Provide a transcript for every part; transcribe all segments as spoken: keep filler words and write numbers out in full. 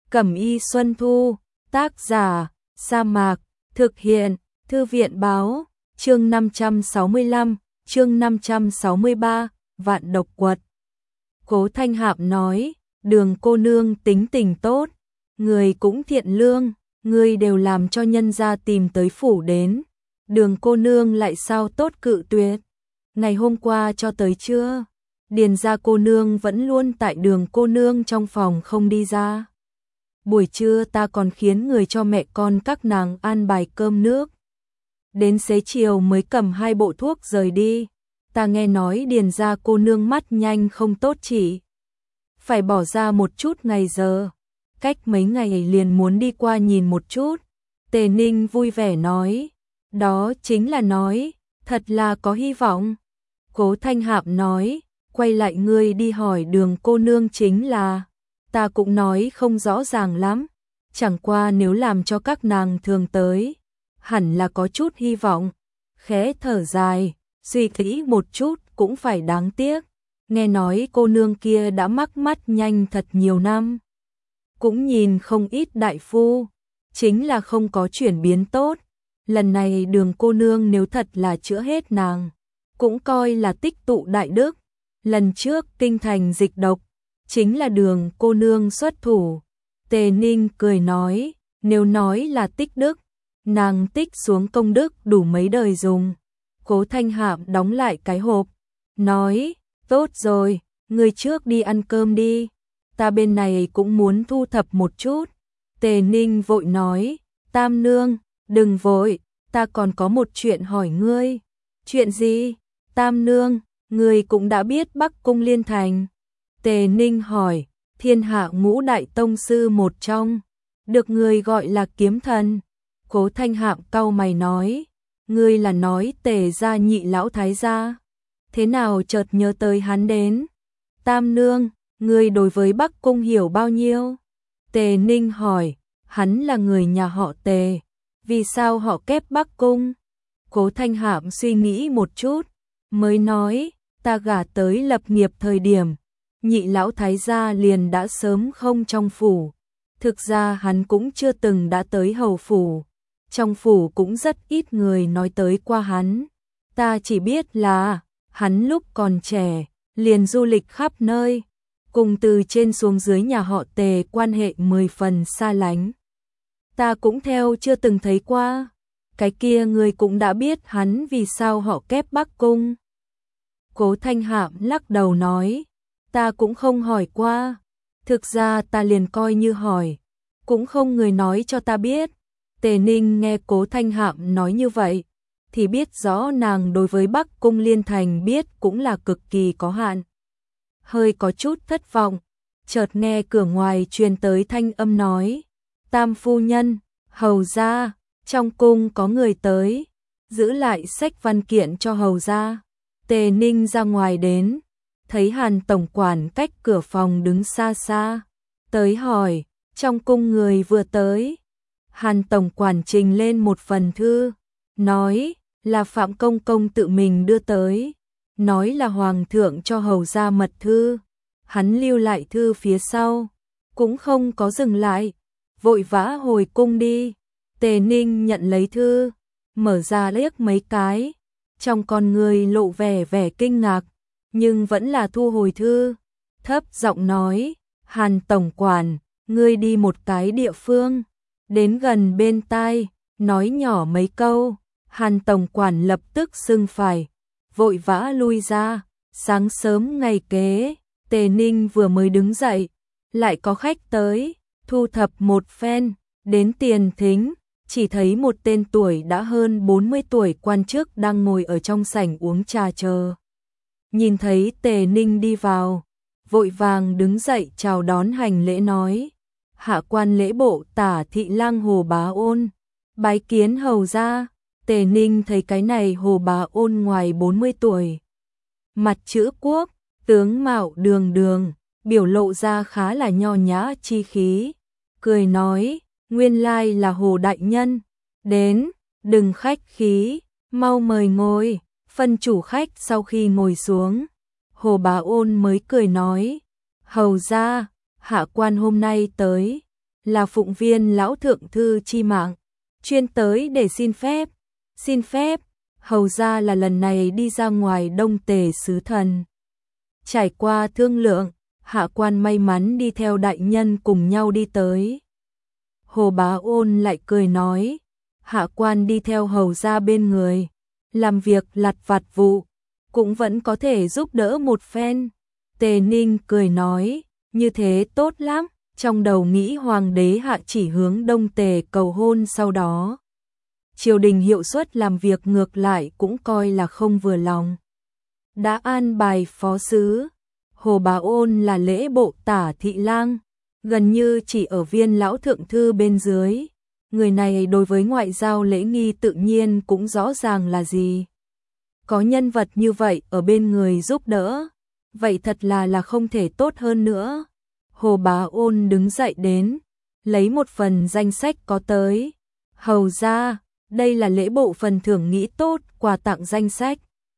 Cẩm y Xuân Thu, tác giả, Sa Mạc, thực hiện, Thư viện báo, chương năm trăm sáu mươi lăm, chương năm trăm sáu mươi ba, Vạn Độc Quật. Cố Thanh Hạm nói, Đường cô nương tính tình tốt, người cũng thiện lương, người đều làm cho nhân gia tìm tới phủ đến. Đường cô nương lại sao tốt cự tuyệt? Ngày hôm qua cho tới trưa, Điền gia cô nương vẫn luôn tại Đường cô nương trong phòng không đi ra. Buổi trưa ta còn khiến người cho mẹ con các nàng an bài cơm nước. Đến xế chiều mới cầm hai bộ thuốc rời đi. Ta nghe nói Điền gia cô nương mắt nhanh không tốt chỉ phải bỏ ra một chút ngày giờ. Cách mấy ngày liền muốn đi qua nhìn một chút. Tề Ninh vui vẻ nói, đó chính là nói, thật là có hy vọng. Cố Thanh Hạm nói, quay lại ngươi đi hỏi Đường cô nương chính là, ta cũng nói không rõ ràng lắm, chẳng qua nếu làm cho các nàng thường tới, hẳn là có chút hy vọng. Khẽ thở dài, suy nghĩ một chút cũng phải đáng tiếc, nghe nói cô nương kia đã mắc mắt nhanh thật nhiều năm. Cũng nhìn không ít đại phu, chính là không có chuyển biến tốt. Lần này Đường cô nương nếu thật là chữa hết nàng, cũng coi là tích tụ đại đức. Lần trước kinh thành dịch độc, chính là Đường cô nương xuất thủ. Tề Ninh cười nói, nếu nói là tích đức, nàng tích xuống công đức đủ mấy đời dùng. Cố Thanh Hạm đóng lại cái hộp, nói, tốt rồi, người trước đi ăn cơm đi, ta bên này cũng muốn thu thập một chút. Tề Ninh vội nói, Tam nương, đừng vội, ta còn có một chuyện hỏi ngươi. Chuyện gì? Tam nương, ngươi cũng đã biết Bắc Cung Liên Thành. Tề Ninh hỏi, thiên hạ ngũ đại tông sư một trong, được người gọi là kiếm thần. Cố Thanh Hạm cau mày nói, ngươi là nói Tề gia nhị lão thái gia, thế nào chợt nhớ tới hắn đến? Tam nương, ngươi đối với Bắc Cung hiểu bao nhiêu? Tề Ninh hỏi, hắn là người nhà họ Tề, vì sao họ kép Bắc Cung? Cố Thanh Hạm suy nghĩ một chút, mới nói, ta gả tới lập nghiệp thời điểm, nhị lão thái gia liền đã sớm không trong phủ. Thực ra hắn cũng chưa từng đã tới hầu phủ, trong phủ cũng rất ít người nói tới qua hắn. Ta chỉ biết là, hắn lúc còn trẻ, liền du lịch khắp nơi, cùng từ trên xuống dưới nhà họ Tề quan hệ mười phần xa lánh. Ta cũng theo chưa từng thấy qua, cái kia người cũng đã biết hắn vì sao họ kép Bắc Cung. Cố Thanh Hạm lắc đầu nói, ta cũng không hỏi qua, thực ra ta liền coi như hỏi, cũng không người nói cho ta biết. Tề Ninh nghe Cố Thanh Hạm nói như vậy, thì biết rõ nàng đối với Bắc Cung Liên Thành biết cũng là cực kỳ có hạn. Hơi có chút thất vọng, chợt nghe cửa ngoài truyền tới thanh âm nói, Tam phu nhân, hầu gia, trong cung có người tới, giữ lại sách văn kiện cho hầu gia. Tề Ninh ra ngoài đến, thấy Hàn tổng quản cách cửa phòng đứng xa xa, tới hỏi, trong cung người vừa tới. Hàn tổng quản trình lên một phần thư, nói là Phạm công công tự mình đưa tới, nói là hoàng thượng cho hầu gia mật thư. Hắn lưu lại thư phía sau, cũng không có dừng lại, vội vã hồi cung đi. Tề Ninh nhận lấy thư, mở ra liếc mấy cái, trong con người lộ vẻ vẻ kinh ngạc, nhưng vẫn là thu hồi thư, thấp giọng nói, Hàn tổng quản, ngươi đi một cái địa phương, đến gần bên tai, nói nhỏ mấy câu. Hàn tổng quản lập tức sưng phải, vội vã lui ra. Sáng sớm ngày kế, Tề Ninh vừa mới đứng dậy, lại có khách tới, thu thập một phen, đến tiền thính, chỉ thấy một tên tuổi đã hơn bốn mươi tuổi quan chức đang ngồi ở trong sảnh uống trà chờ. Nhìn thấy Tề Ninh đi vào, vội vàng đứng dậy chào đón hành lễ nói, hạ quan lễ bộ Tả thị lang Hồ Bá Ôn, bái kiến hầu gia. Tề Ninh thấy cái này Hồ Bá Ôn ngoài bốn mươi tuổi, mặt chữ quốc, tướng mạo đường đường, biểu lộ ra khá là nho nhã chi khí, cười nói, nguyên lai là Hồ đại nhân, đến, đừng khách khí, mau mời ngồi. Phân chủ khách sau khi ngồi xuống, Hồ Bá Ôn mới cười nói, hầu gia, hạ quan hôm nay tới, là phụng viên lão thượng thư chi mạng, chuyên tới để xin phép. Xin phép, hầu ra là lần này đi ra ngoài Đông Tề sứ thần. Trải qua thương lượng, hạ quan may mắn đi theo đại nhân cùng nhau đi tới. Hồ Bá Ôn lại cười nói, hạ quan đi theo hầu ra bên người, làm việc lặt vặt vụ, cũng vẫn có thể giúp đỡ một phen. Tề Ninh cười nói, như thế tốt lắm, trong đầu nghĩ hoàng đế hạ chỉ hướng Đông Tề cầu hôn, sau đó triều đình hiệu suất làm việc ngược lại cũng coi là không vừa lòng. Đã an bài phó sứ, Hồ Bá Ôn là lễ bộ tả thị lang, gần như chỉ ở viên lão thượng thư bên dưới. Người này đối với ngoại giao lễ nghi tự nhiên cũng rõ ràng là gì. Có nhân vật như vậy ở bên người giúp đỡ, vậy thật là là không thể tốt hơn nữa. Hồ Bá Ôn đứng dậy đến, lấy một phần danh sách có tới. Hầu ra, đây là lễ bộ phần thưởng nghĩ tốt, quà tặng danh sách.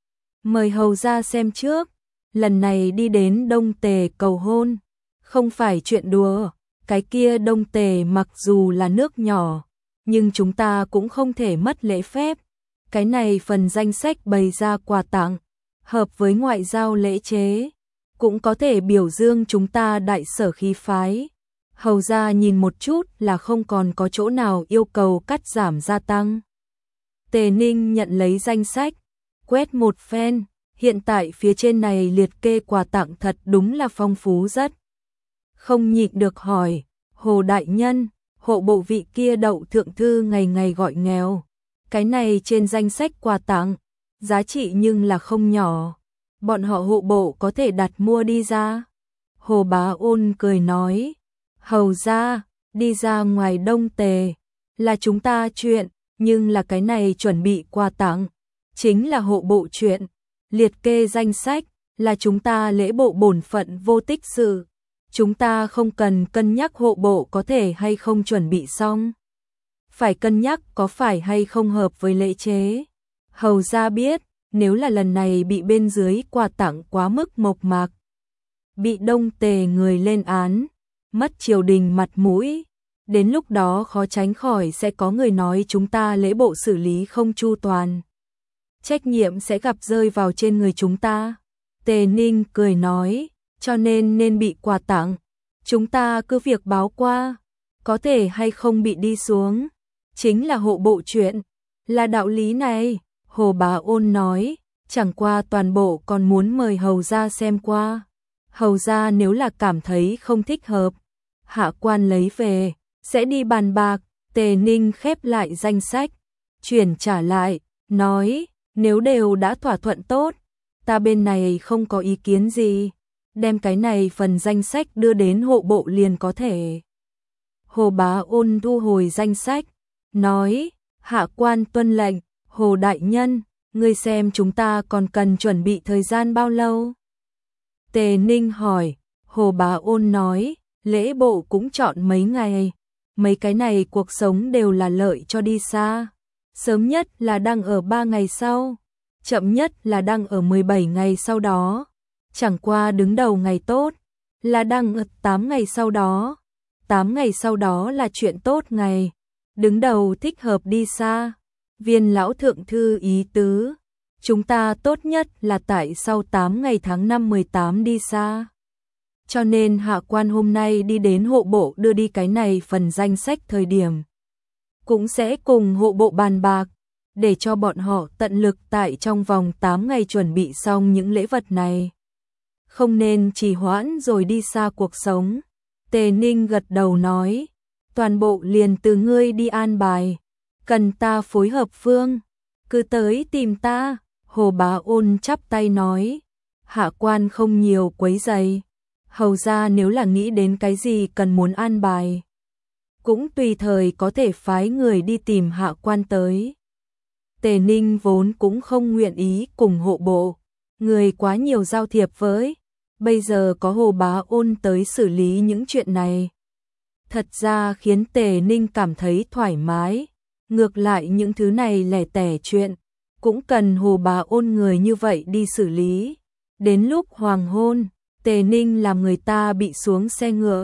Mời hầu ra xem trước, lần này đi đến Đông Tề cầu hôn, không phải chuyện đùa. Cái kia Đông Tề mặc dù là nước nhỏ, nhưng chúng ta cũng không thể mất lễ phép. Cái này phần danh sách bày ra quà tặng, hợp với ngoại giao lễ chế, cũng có thể biểu dương chúng ta đại sở khí phái. Hầu ra nhìn một chút là không còn có chỗ nào yêu cầu cắt giảm gia tăng. Tề Ninh nhận lấy danh sách, quét một phen, hiện tại phía trên này liệt kê quà tặng thật đúng là phong phú rất. Không nhịn được hỏi, Hồ đại nhân, hộ bộ vị kia Đậu thượng thư ngày ngày gọi nghèo, cái này trên danh sách quà tặng, giá trị nhưng là không nhỏ, bọn họ hộ bộ có thể đặt mua đi ra. Hồ Bá Ôn cười nói, hầu ra, đi ra ngoài Đông Tề, là chúng ta chuyện, nhưng là cái này chuẩn bị quà tặng, chính là hộ bộ chuyện, liệt kê danh sách, là chúng ta lễ bộ bổn phận vô tích sự. Chúng ta không cần cân nhắc hộ bộ có thể hay không chuẩn bị xong. Phải cân nhắc có phải hay không hợp với lễ chế. Hầu ra biết, nếu là lần này bị bên dưới quà tặng quá mức mộc mạc, bị Đông Tề người lên án, mất triều đình mặt mũi, đến lúc đó khó tránh khỏi sẽ có người nói chúng ta lễ bộ xử lý không chu toàn. Trách nhiệm sẽ gặp rơi vào trên người chúng ta. Tề Ninh cười nói, cho nên nên bị quà tặng, chúng ta cứ việc báo qua, có thể hay không bị đi xuống, chính là hộ bộ chuyện, là đạo lý này. Hồ Bá Ôn nói, chẳng qua toàn bộ còn muốn mời hầu ra xem qua. Hầu ra nếu là cảm thấy không thích hợp, hạ quan lấy về, sẽ đi bàn bạc. Tề Ninh khép lại danh sách, chuyển trả lại, nói, nếu đều đã thỏa thuận tốt, ta bên này không có ý kiến gì, đem cái này phần danh sách đưa đến hộ bộ liền có thể. Hồ Bá Ôn thu hồi danh sách, nói, hạ quan tuân lệnh. Hồ đại nhân, ngươi xem chúng ta còn cần chuẩn bị thời gian bao lâu? Tề Ninh hỏi. Hồ Bá Ôn nói, lễ bộ cũng chọn mấy ngày, mấy cái này cuộc sống đều là lợi cho đi xa. Sớm nhất là đang ở ba ngày sau, chậm nhất là đang ở mười bảy ngày sau đó. Chẳng qua đứng đầu ngày tốt là đang ở tám ngày sau đó. tám ngày sau đó là chuyện tốt ngày, đứng đầu thích hợp đi xa. Viên lão thượng thư ý tứ, chúng ta tốt nhất là tại sau tám ngày tháng năm mười tám đi xa. Cho nên hạ quan hôm nay đi đến hộ bộ đưa đi cái này phần danh sách thời điểm, cũng sẽ cùng hộ bộ bàn bạc, để cho bọn họ tận lực tại trong vòng tám ngày chuẩn bị xong những lễ vật này. Không nên trì hoãn rồi đi xa cuộc sống. Tề Ninh gật đầu nói, toàn bộ liền từ ngươi đi an bài. Cần ta phối hợp phương, cứ tới tìm ta. Hồ Bá Ôn chắp tay nói, hạ quan không nhiều quấy rầy. Hầu ra nếu là nghĩ đến cái gì cần muốn an bài, cũng tùy thời có thể phái người đi tìm hạ quan tới. Tề Ninh vốn cũng không nguyện ý cùng hộ bộ, người quá nhiều giao thiệp với, bây giờ có Hồ Bá Ôn tới xử lý những chuyện này, thật ra khiến Tề Ninh cảm thấy thoải mái. Ngược lại những thứ này lẻ tẻ chuyện, cũng cần Hồ Bá Ôn người như vậy đi xử lý. Đến lúc hoàng hôn, Tề Ninh làm người ta bị xuống xe ngựa,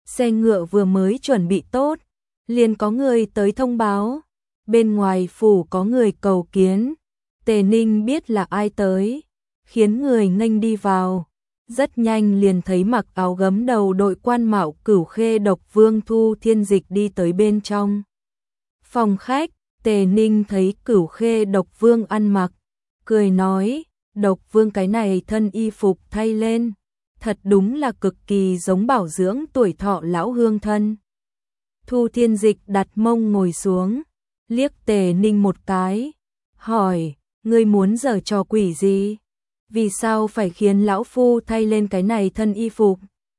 xe ngựa vừa mới chuẩn bị tốt, liền có người tới thông báo, bên ngoài phủ có người cầu kiến. Tề Ninh biết là ai tới, khiến người nghênh đi vào, rất nhanh liền thấy mặc áo gấm đầu đội quan mạo Cửu Khê Độc Vương Thu Thiên Dịch đi tới bên trong phòng khách. Tề Ninh thấy Cửu Khê Độc Vương ăn mặc, cười nói, Độc Vương cái này thân y phục thay lên, thật đúng là cực kỳ giống bảo dưỡng tuổi thọ lão hương thân. Thu Thiên Dịch đặt mông ngồi xuống, liếc Tề Ninh một cái, hỏi, ngươi muốn giở trò quỷ gì? Vì sao phải khiến lão phu thay lên cái này thân y phục?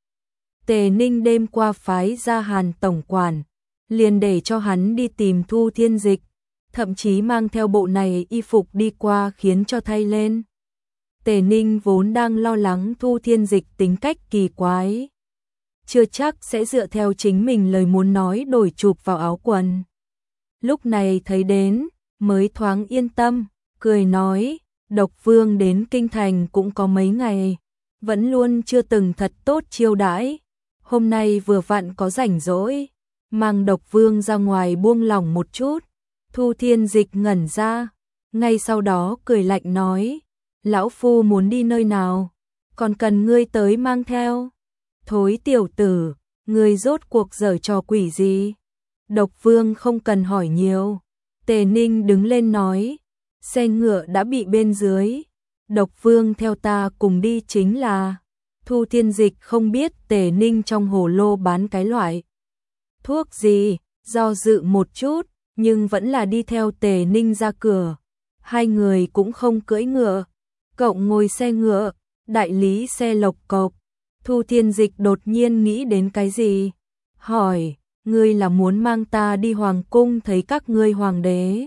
Tề Ninh đêm qua phái ra Hàn tổng quản, liền để cho hắn đi tìm Thu Thiên Dịch, thậm chí mang theo bộ này y phục đi qua khiến cho thay lên. Tề Ninh vốn đang lo lắng Thu Thiên Dịch tính cách kỳ quái, chưa chắc sẽ dựa theo chính mình lời muốn nói đổi chụp vào áo quần. Lúc này thấy đến, mới thoáng yên tâm, cười nói, Độc Vương đến kinh thành cũng có mấy ngày, vẫn luôn chưa từng thật tốt chiêu đãi, hôm nay vừa vặn có rảnh rỗi, mang Độc Vương ra ngoài buông lỏng một chút. Thu Thiên Dịch ngẩn ra, ngay sau đó cười lạnh nói, lão phu muốn đi nơi nào, còn cần ngươi tới mang theo? Thối tiểu tử, ngươi rốt cuộc giở trò quỷ gì? Độc Vương không cần hỏi nhiều. Tề Ninh đứng lên nói, xe ngựa đã bị bên dưới, Độc Vương theo ta cùng đi chính là. Thu Thiên Dịch không biết Tề Ninh trong hồ lô bán cái loại thuốc gì, do dự một chút, nhưng vẫn là đi theo Tề Ninh ra cửa. Hai người cũng không cưỡi ngựa, cộng ngồi xe ngựa, đại lý xe lộc cộc. Thu Thiên Dịch đột nhiên nghĩ đến cái gì, hỏi, ngươi là muốn mang ta đi hoàng cung thấy các ngươi hoàng đế?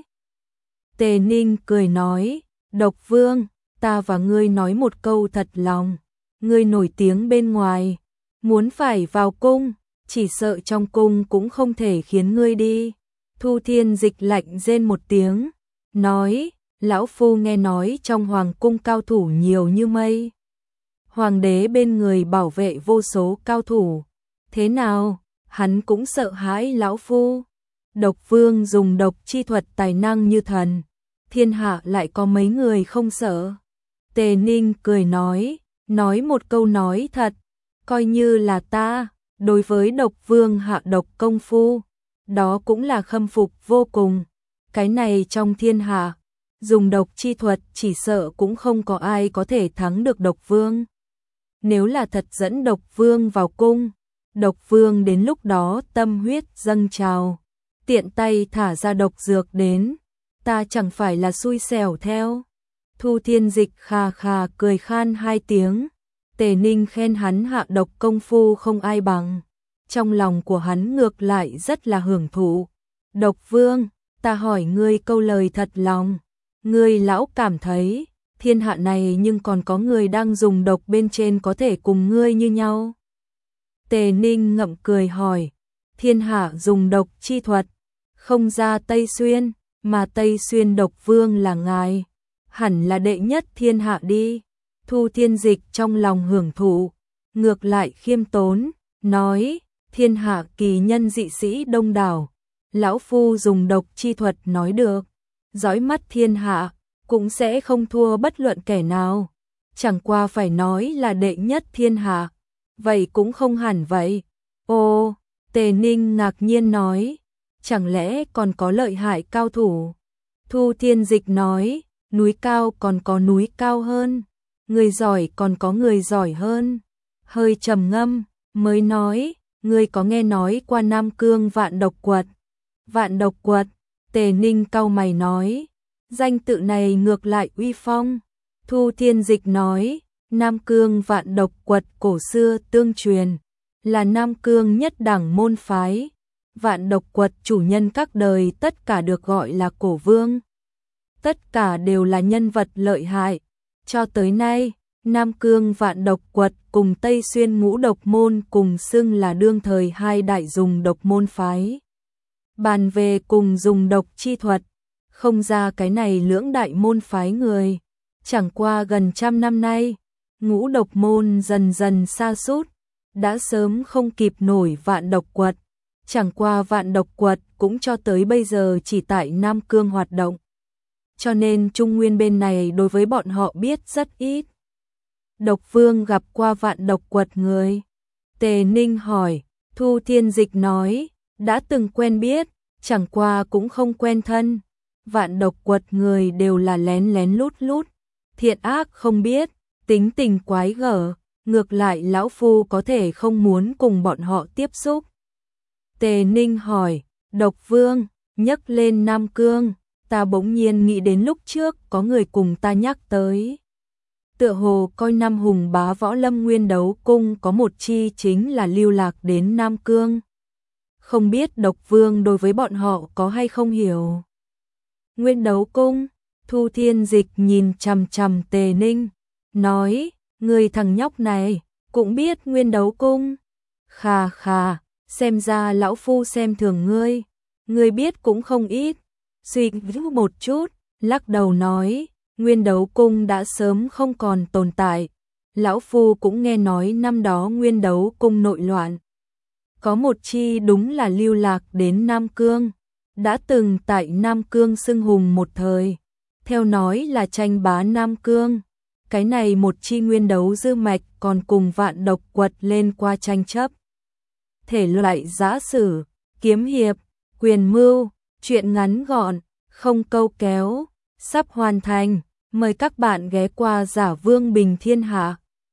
Tề Ninh cười nói, Độc Vương, ta và ngươi nói một câu thật lòng, ngươi nổi tiếng bên ngoài, muốn phải vào cung, chỉ sợ trong cung cũng không thể khiến ngươi đi. Thu Thiên Dịch lạnh rên một tiếng, nói, lão phu nghe nói trong hoàng cung cao thủ nhiều như mây, hoàng đế bên người bảo vệ vô số cao thủ, thế nào, hắn cũng sợ hãi lão phu? Độc Vương dùng độc chi thuật tài năng như thần, thiên hạ lại có mấy người không sợ? Tề Ninh cười nói, nói một câu nói thật, coi như là ta, đối với Độc Vương hạ độc công phu, đó cũng là khâm phục vô cùng. Cái này trong thiên hạ, dùng độc chi thuật chỉ sợ cũng không có ai có thể thắng được Độc Vương. Nếu là thật dẫn Độc Vương vào cung, Độc Vương đến lúc đó tâm huyết dâng trào, tiện tay thả ra độc dược đến, ta chẳng phải là xui xẻo theo? Thu Thiên Dịch khà khà cười khan hai tiếng. Tề Ninh khen hắn hạ độc công phu không ai bằng, trong lòng của hắn ngược lại rất là hưởng thụ. Độc Vương, ta hỏi ngươi câu lời thật lòng, ngươi lão cảm thấy thiên hạ này nhưng còn có người đang dùng độc bên trên có thể cùng ngươi như nhau? Tề Ninh ngậm cười hỏi, thiên hạ dùng độc chi thuật, không ra Tây Xuyên, mà Tây Xuyên Độc Vương là ngài, hẳn là đệ nhất thiên hạ đi. Thu Thiên Dịch trong lòng hưởng thụ, ngược lại khiêm tốn, nói, thiên hạ kỳ nhân dị sĩ đông đảo, lão phu dùng độc chi thuật nói được, dõi mắt thiên hạ, cũng sẽ không thua bất luận kẻ nào, chẳng qua phải nói là đệ nhất thiên hạ, vậy cũng không hẳn vậy. Ô, Tề Ninh ngạc nhiên nói, chẳng lẽ còn có lợi hại cao thủ? Thu Thiên Dịch nói, núi cao còn có núi cao hơn, người giỏi còn có người giỏi hơn. Hơi trầm ngâm, mới nói, ngươi có nghe nói qua Nam Cương Vạn Độc Quật? Vạn Độc Quật, Tề Ninh cau mày nói, danh tự này ngược lại uy phong. Thu Thiên Dịch nói, Nam Cương Vạn Độc Quật cổ xưa tương truyền, là Nam Cương nhất đẳng môn phái. Vạn Độc Quật chủ nhân các đời tất cả được gọi là cổ vương, tất cả đều là nhân vật lợi hại. Cho tới nay, Nam Cương Vạn Độc Quật cùng Tây Xuyên Ngũ Độc Môn cùng xưng là đương thời hai đại dùng độc môn phái. Bàn về cùng dùng độc chi thuật, không ra cái này lưỡng đại môn phái người. Chẳng qua gần trăm năm nay, Ngũ Độc Môn dần dần sa sút, đã sớm không kịp nổi Vạn Độc Quật. Chẳng qua Vạn Độc Quật cũng cho tới bây giờ chỉ tại Nam Cương hoạt động. Cho nên Trung Nguyên bên này đối với bọn họ biết rất ít. Độc Vương gặp qua Vạn Độc Quật người. Tề Ninh hỏi, Thu Thiên Dịch nói, đã từng quen biết, chẳng qua cũng không quen thân. Vạn Độc Quật người đều là lén lén lút lút, thiện ác không biết, tính tình quái gở, ngược lại lão phu có thể không muốn cùng bọn họ tiếp xúc. Tề Ninh hỏi, Độc Vương, nhắc lên Nam Cương, ta bỗng nhiên nghĩ đến lúc trước có người cùng ta nhắc tới. Tựa hồ coi Nam Hùng Bá Võ Lâm Nguyên Đấu Cung có một chi chính là lưu lạc đến Nam Cương. Không biết Độc Vương đối với bọn họ có hay không hiểu. Nguyên Đấu Cung, Thu Thiên Dịch nhìn chằm chằm Tề Ninh, nói, người thằng nhóc này, cũng biết Nguyên Đấu Cung. Khà khà, xem ra lão phu xem thường ngươi, ngươi biết cũng không ít. Suy nghĩ một chút, lắc đầu nói, Nguyên Đấu Cung đã sớm không còn tồn tại. Lão phu cũng nghe nói năm đó Nguyên Đấu Cung nội loạn. Có một chi đúng là lưu lạc đến Nam Cương, đã từng tại Nam Cương xưng hùng một thời, theo nói là tranh bá Nam Cương. Cái này một chi Nguyên Đấu dư mạch còn cùng Vạn Độc Quật lên qua tranh chấp. Thể loại giã sử, kiếm hiệp, quyền mưu, truyện ngắn gọn, không câu kéo, sắp hoàn thành. Mời các bạn ghé qua Giả Vương Bình Thiên Hạ.